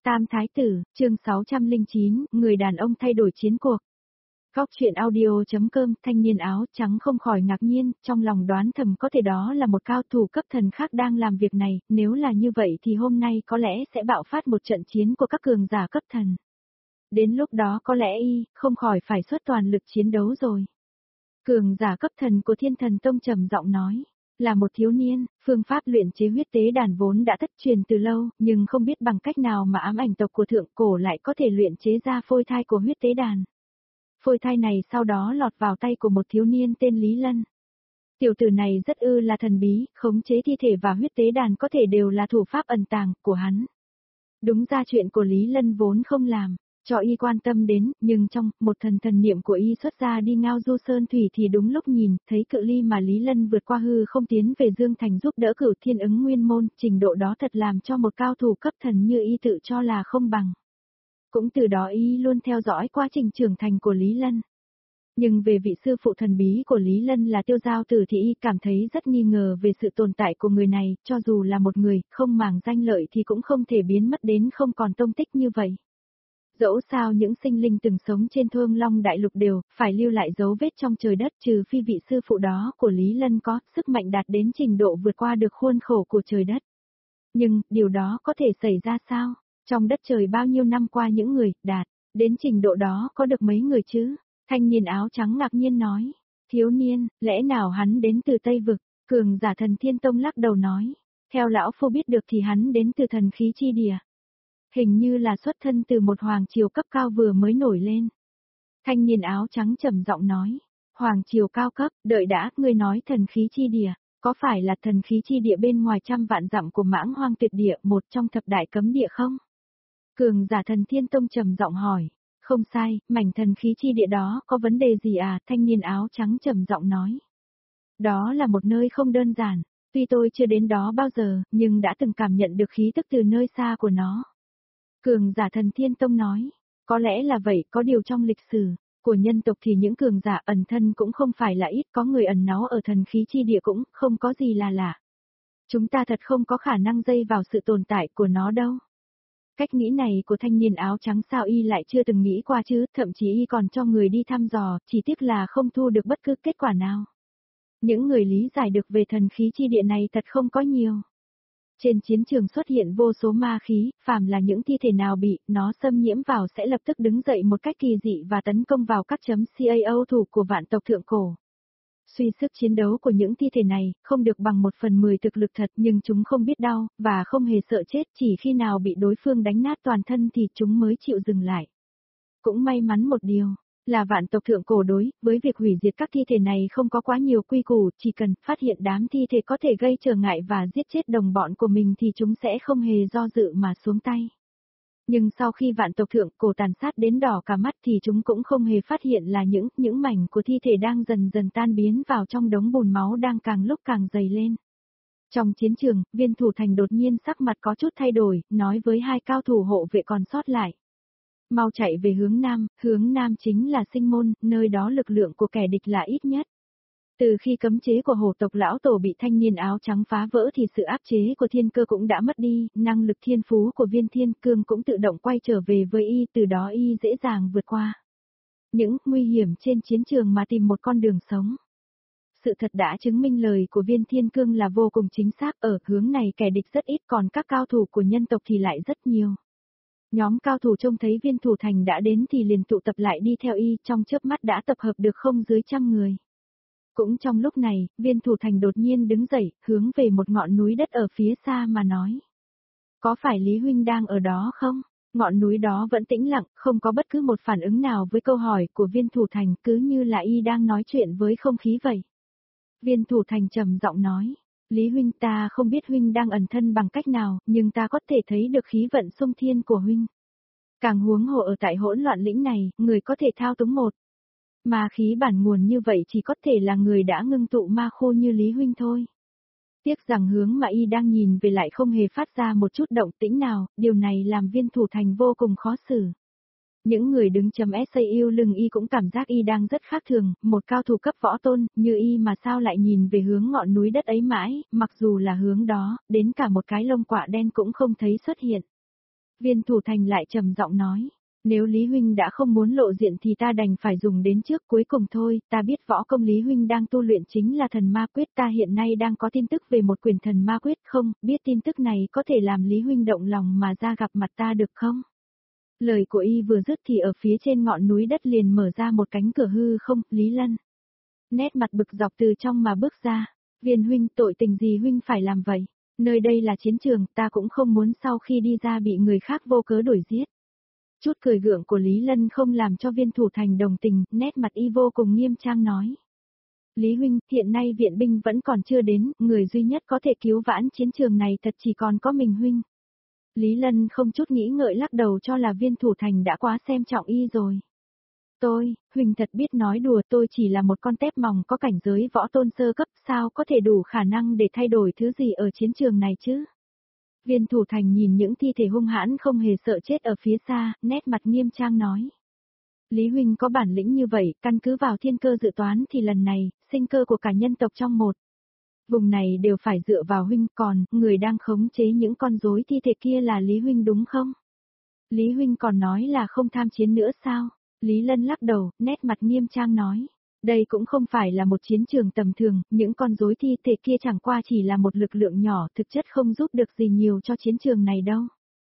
Tam Thái Tử, chương 609, người đàn ông thay đổi chiến cuộc. Góc chuyện audio.com, thanh niên áo trắng không khỏi ngạc nhiên, trong lòng đoán thầm có thể đó là một cao thủ cấp thần khác đang làm việc này, nếu là như vậy thì hôm nay có lẽ sẽ bạo phát một trận chiến của các cường giả cấp thần. Đến lúc đó có lẽ không khỏi phải xuất toàn lực chiến đấu rồi. Cường giả cấp thần của Thiên Thần Tông trầm giọng nói. Là một thiếu niên, phương pháp luyện chế huyết tế đàn vốn đã thất truyền từ lâu, nhưng không biết bằng cách nào mà ám ảnh tộc của thượng cổ lại có thể luyện chế ra phôi thai của huyết tế đàn. Phôi thai này sau đó lọt vào tay của một thiếu niên tên Lý Lân. Tiểu tử này rất là thần bí, khống chế thi thể và huyết tế đàn có thể đều là thủ pháp ẩn tàng của hắn. Đúng ra chuyện của Lý Lân vốn không làm cho y quan tâm đến, nhưng trong một thần niệm của y xuất ra đi ngao du sơn thủy thì đúng lúc nhìn, thấy cự ly mà Lý Lân vượt qua hư không tiến về Dương Thành giúp đỡ Cửu Thiên ứng nguyên môn, trình độ đó thật làm cho một cao thủ cấp thần như y tự cho là không bằng. Cũng từ đó y luôn theo dõi quá trình trưởng thành của Lý Lân. Nhưng về vị sư phụ thần bí của Lý Lân là Tiêu Giao Tử thì y cảm thấy rất nghi ngờ về sự tồn tại của người này, cho dù là một người, không màng danh lợi thì cũng không thể biến mất đến không còn tông tích như vậy. Dẫu sao những sinh linh từng sống trên Thương Long Đại Lục đều phải lưu lại dấu vết trong trời đất, trừ phi vị sư phụ đó của Lý Lân có sức mạnh đạt đến trình độ vượt qua được khuôn khổ của trời đất. Nhưng, điều đó có thể xảy ra sao? Trong đất trời bao nhiêu năm qua những người đạt đến trình độ đó có được mấy người chứ? Thanh niên áo trắng ngạc nhiên nói. Thiếu niên, lẽ nào hắn đến từ Tây Vực? Cường giả Thần Thiên Tông lắc đầu nói. Theo lão phu biết được thì hắn đến từ thần khí chi địa. Hình như là xuất thân từ một hoàng triều cấp cao vừa mới nổi lên. Thanh niên áo trắng trầm giọng nói. Hoàng triều cao cấp, đợi đã, ngươi nói thần khí chi địa, có phải là thần khí chi địa bên ngoài trăm vạn dặm của Mãng Hoang Tuyệt Địa, một trong thập đại cấm địa không? Cường giả Thần Thiên Tông trầm giọng hỏi. Không sai, mảnh thần khí chi địa đó có vấn đề gì à? Thanh niên áo trắng trầm giọng nói. Đó là một nơi không đơn giản, tuy tôi chưa đến đó bao giờ, nhưng đã từng cảm nhận được khí tức từ nơi xa của nó. Cường giả Thần Thiên Tông nói, có lẽ là vậy, có điều trong lịch sử của nhân tộc thì những cường giả ẩn thân cũng không phải là ít, có người ẩn náu ở thần khí chi địa cũng không có gì là lạ. Chúng ta thật không có khả năng dây vào sự tồn tại của nó đâu. Cách nghĩ này của thanh niên áo trắng sao y lại chưa từng nghĩ qua chứ, thậm chí y còn cho người đi thăm dò, chỉ tiếc là không thu được bất cứ kết quả nào. Những người lý giải được về thần khí chi địa này thật không có nhiều. Trên chiến trường xuất hiện vô số ma khí, phàm là những thi thể nào bị nó xâm nhiễm vào sẽ lập tức đứng dậy một cách kỳ dị và tấn công vào các CAO thủ của vạn tộc thượng cổ. Suy sức chiến đấu của những thi thể này không được bằng 1/10 thực lực thật, nhưng chúng không biết đau, và không hề sợ chết, chỉ khi nào bị đối phương đánh nát toàn thân thì chúng mới chịu dừng lại. Cũng may mắn một điều, là vạn tộc thượng cổ đối với việc hủy diệt các thi thể này không có quá nhiều quy củ, chỉ cần phát hiện đám thi thể có thể gây trở ngại và giết chết đồng bọn của mình thì chúng sẽ không hề do dự mà xuống tay. Nhưng sau khi vạn tộc thượng cổ tàn sát đến đỏ cả mắt thì chúng cũng không hề phát hiện là những mảnh của thi thể đang dần dần tan biến vào trong đống bùn máu đang càng lúc càng dày lên. Trong chiến trường, Viên Thủ Thành đột nhiên sắc mặt có chút thay đổi, nói với hai cao thủ hộ vệ còn sót lại. Mau chạy về hướng nam chính là Sinh Môn, nơi đó lực lượng của kẻ địch là ít nhất. Từ khi cấm chế của hổ tộc lão tổ bị thanh niên áo trắng phá vỡ thì sự áp chế của thiên cơ cũng đã mất đi, năng lực thiên phú của Viên Thiên Cương cũng tự động quay trở về với y, từ đó y dễ dàng vượt qua những nguy hiểm trên chiến trường mà tìm một con đường sống. Sự thật đã chứng minh lời của Viên Thiên Cương là vô cùng chính xác, ở hướng này kẻ địch rất ít còn các cao thủ của nhân tộc thì lại rất nhiều. Nhóm cao thủ trông thấy Viên Thủ Thành đã đến thì liền tụ tập lại đi theo y, trong chớp mắt đã tập hợp được không dưới 100 người. Cũng trong lúc này, Viên Thủ Thành đột nhiên đứng dậy, hướng về một ngọn núi đất ở phía xa mà nói. Có phải Lý Huynh đang ở đó không? Ngọn núi đó vẫn tĩnh lặng, không có bất cứ một phản ứng nào với câu hỏi của Viên Thủ Thành, cứ như là y đang nói chuyện với không khí vậy. Viên Thủ Thành trầm giọng nói. Lý Huynh, ta không biết Huynh đang ẩn thân bằng cách nào, nhưng ta có thể thấy được khí vận xung thiên của Huynh. Càng huống hồ ở tại hỗn loạn lĩnh này, người có thể thao túng một ma khí bản nguồn như vậy chỉ có thể là người đã ngưng tụ ma khô như Lý Huynh thôi. Tiếc rằng hướng mà y đang nhìn về lại không hề phát ra một chút động tĩnh nào, điều này làm Viên Thủ Thành vô cùng khó xử. Những người đứng chấm sau lưng y cũng cảm giác y đang rất khác thường, một cao thủ cấp võ tôn, như y mà sao lại nhìn về hướng ngọn núi đất ấy mãi, mặc dù là hướng đó, đến cả một cái lông quạ đen cũng không thấy xuất hiện. Viên Thủ Thành lại trầm giọng nói. Nếu Lý Huynh đã không muốn lộ diện thì ta đành phải dùng đến trước cuối cùng thôi, ta biết võ công Lý Huynh đang tu luyện chính là thần ma quyết, ta hiện nay đang có tin tức về một quyển thần ma quyết không, biết tin tức này có thể làm Lý Huynh động lòng mà ra gặp mặt ta được không? Lời của y vừa dứt thì ở phía trên ngọn núi đất liền mở ra một cánh cửa hư không, Lý Lân. Nét mặt bực dọc từ trong mà bước ra, Viên Huynh tội tình gì Huynh phải làm vậy? Nơi đây là chiến trường, ta cũng không muốn sau khi đi ra bị người khác vô cớ đuổi giết. Chút cười gượng của Lý Lân không làm cho Viên Thủ Thành đồng tình, nét mặt y vô cùng nghiêm trang nói. Lý Huynh, hiện nay viện binh vẫn còn chưa đến, người duy nhất có thể cứu vãn chiến trường này thật chỉ còn có mình Huynh. Lý Lân không chút nghĩ ngợi lắc đầu cho là Viên Thủ Thành đã quá xem trọng y rồi. Huynh thật biết nói đùa, tôi chỉ là một con tép mòng có cảnh giới võ tôn sơ cấp, sao có thể đủ khả năng để thay đổi thứ gì ở chiến trường này chứ? Viên Thủ Thành nhìn những thi thể hung hãn không hề sợ chết ở phía xa, nét mặt nghiêm trang nói. Lý Huynh có bản lĩnh như vậy, căn cứ vào thiên cơ dự toán thì lần này, sinh cơ của cả nhân tộc trong một vùng này đều phải dựa vào Huynh, còn, người đang khống chế những con rối thi thể kia là Lý Huynh đúng không? Lý Huynh còn nói là không tham chiến nữa sao? Lý Lân lắc đầu, nét mặt nghiêm trang nói. Đây cũng không phải là một chiến trường tầm thường, những con rối thi thể kia chẳng qua chỉ là một lực lượng nhỏ, thực chất không giúp được gì nhiều cho chiến trường này đâu.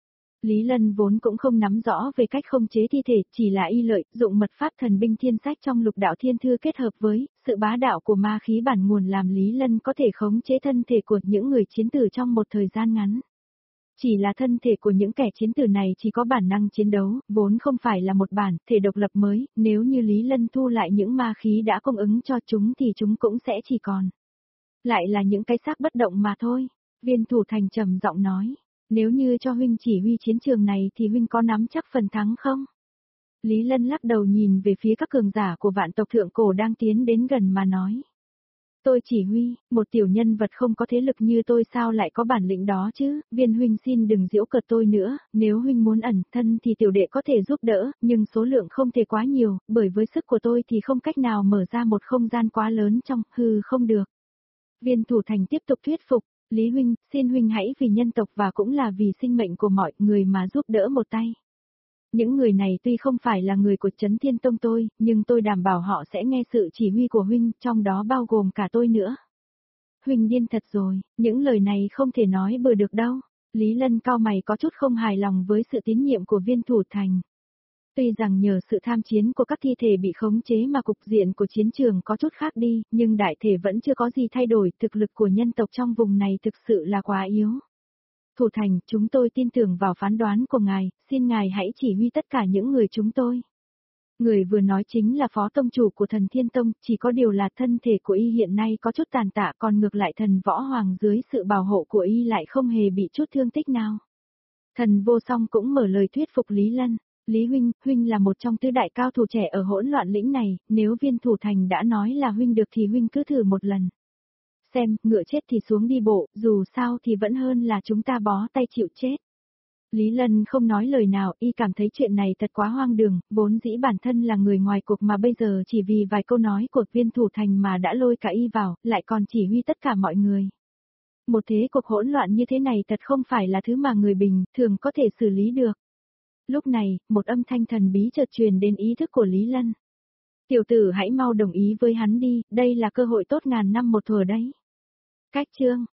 Lý Lân vốn cũng không nắm rõ về cách khống chế thi thể, chỉ là y lợi, dụng mật pháp thần binh thiên sách trong lục đạo thiên thư kết hợp với sự bá đạo của ma khí bản nguồn làm Lý Lân có thể khống chế thân thể của những người chiến tử trong một thời gian ngắn. Chỉ là thân thể của những kẻ chiến tử này chỉ có bản năng chiến đấu, vốn không phải là một bản thể độc lập mới, nếu như Lý Lân thu lại những ma khí đã cung ứng cho chúng thì chúng cũng sẽ chỉ còn lại là những cái xác bất động mà thôi. Viên Thủ Thành trầm giọng nói, nếu như cho Huynh chỉ huy chiến trường này thì Huynh có nắm chắc phần thắng không? Lý Lân lắc đầu nhìn về phía các cường giả của vạn tộc thượng cổ đang tiến đến gần mà nói. Tôi chỉ huy, một tiểu nhân vật không có thế lực như tôi sao lại có bản lĩnh đó chứ, Viên Huynh xin đừng giễu cợt tôi nữa, nếu Huynh muốn ẩn thân thì tiểu đệ có thể giúp đỡ, nhưng số lượng không thể quá nhiều, bởi với sức của tôi thì không cách nào mở ra một không gian quá lớn trong, không được. Viên Thủ Thành tiếp tục thuyết phục, Lý Huynh, xin Huynh hãy vì nhân tộc và cũng là vì sinh mệnh của mọi người mà giúp đỡ một tay. Những người này tuy không phải là người của Chấn Thiên Tông tôi, nhưng tôi đảm bảo họ sẽ nghe sự chỉ huy của Huynh, trong đó bao gồm cả tôi nữa. Huynh điên thật rồi, những lời này không thể nói bừa được đâu. Lý Lân cau mày có chút không hài lòng với sự tín nhiệm của Viên Thủ Thành. Tuy rằng nhờ sự tham chiến của các thi thể bị khống chế mà cục diện của chiến trường có chút khác đi, nhưng đại thể vẫn chưa có gì thay đổi, thực lực của nhân tộc trong vùng này thực sự là quá yếu. Thủ Thành, chúng tôi tin tưởng vào phán đoán của ngài, xin ngài hãy chỉ huy tất cả những người chúng tôi. Người vừa nói chính là phó tông chủ của Thần Thiên Tông, chỉ có điều là thân thể của y hiện nay có chút tàn tạ, còn ngược lại thần võ hoàng dưới sự bảo hộ của y lại không hề bị chút thương tích nào. Thần Vô Song cũng mở lời thuyết phục Lý Lân. Lý Huynh, Huynh là một trong tứ đại cao thủ trẻ ở hỗn loạn lĩnh này, nếu Viên Thủ Thành đã nói là Huynh được thì Huynh cứ thử một lần. Xem, ngựa chết thì xuống đi bộ, dù sao thì vẫn hơn là chúng ta bó tay chịu chết. Lý Lân không nói lời nào, y cảm thấy chuyện này thật quá hoang đường, vốn dĩ bản thân là người ngoài cuộc mà bây giờ chỉ vì vài câu nói của Viên Thủ Thành mà đã lôi cả y vào, lại còn chỉ huy tất cả mọi người. Một thế cuộc hỗn loạn như thế này thật không phải là thứ mà người bình thường có thể xử lý được. Lúc này, một âm thanh thần bí chợt truyền đến ý thức của Lý Lân. Tiểu tử hãy mau đồng ý với hắn đi, đây là cơ hội tốt ngàn năm một thuở đấy. Cách chương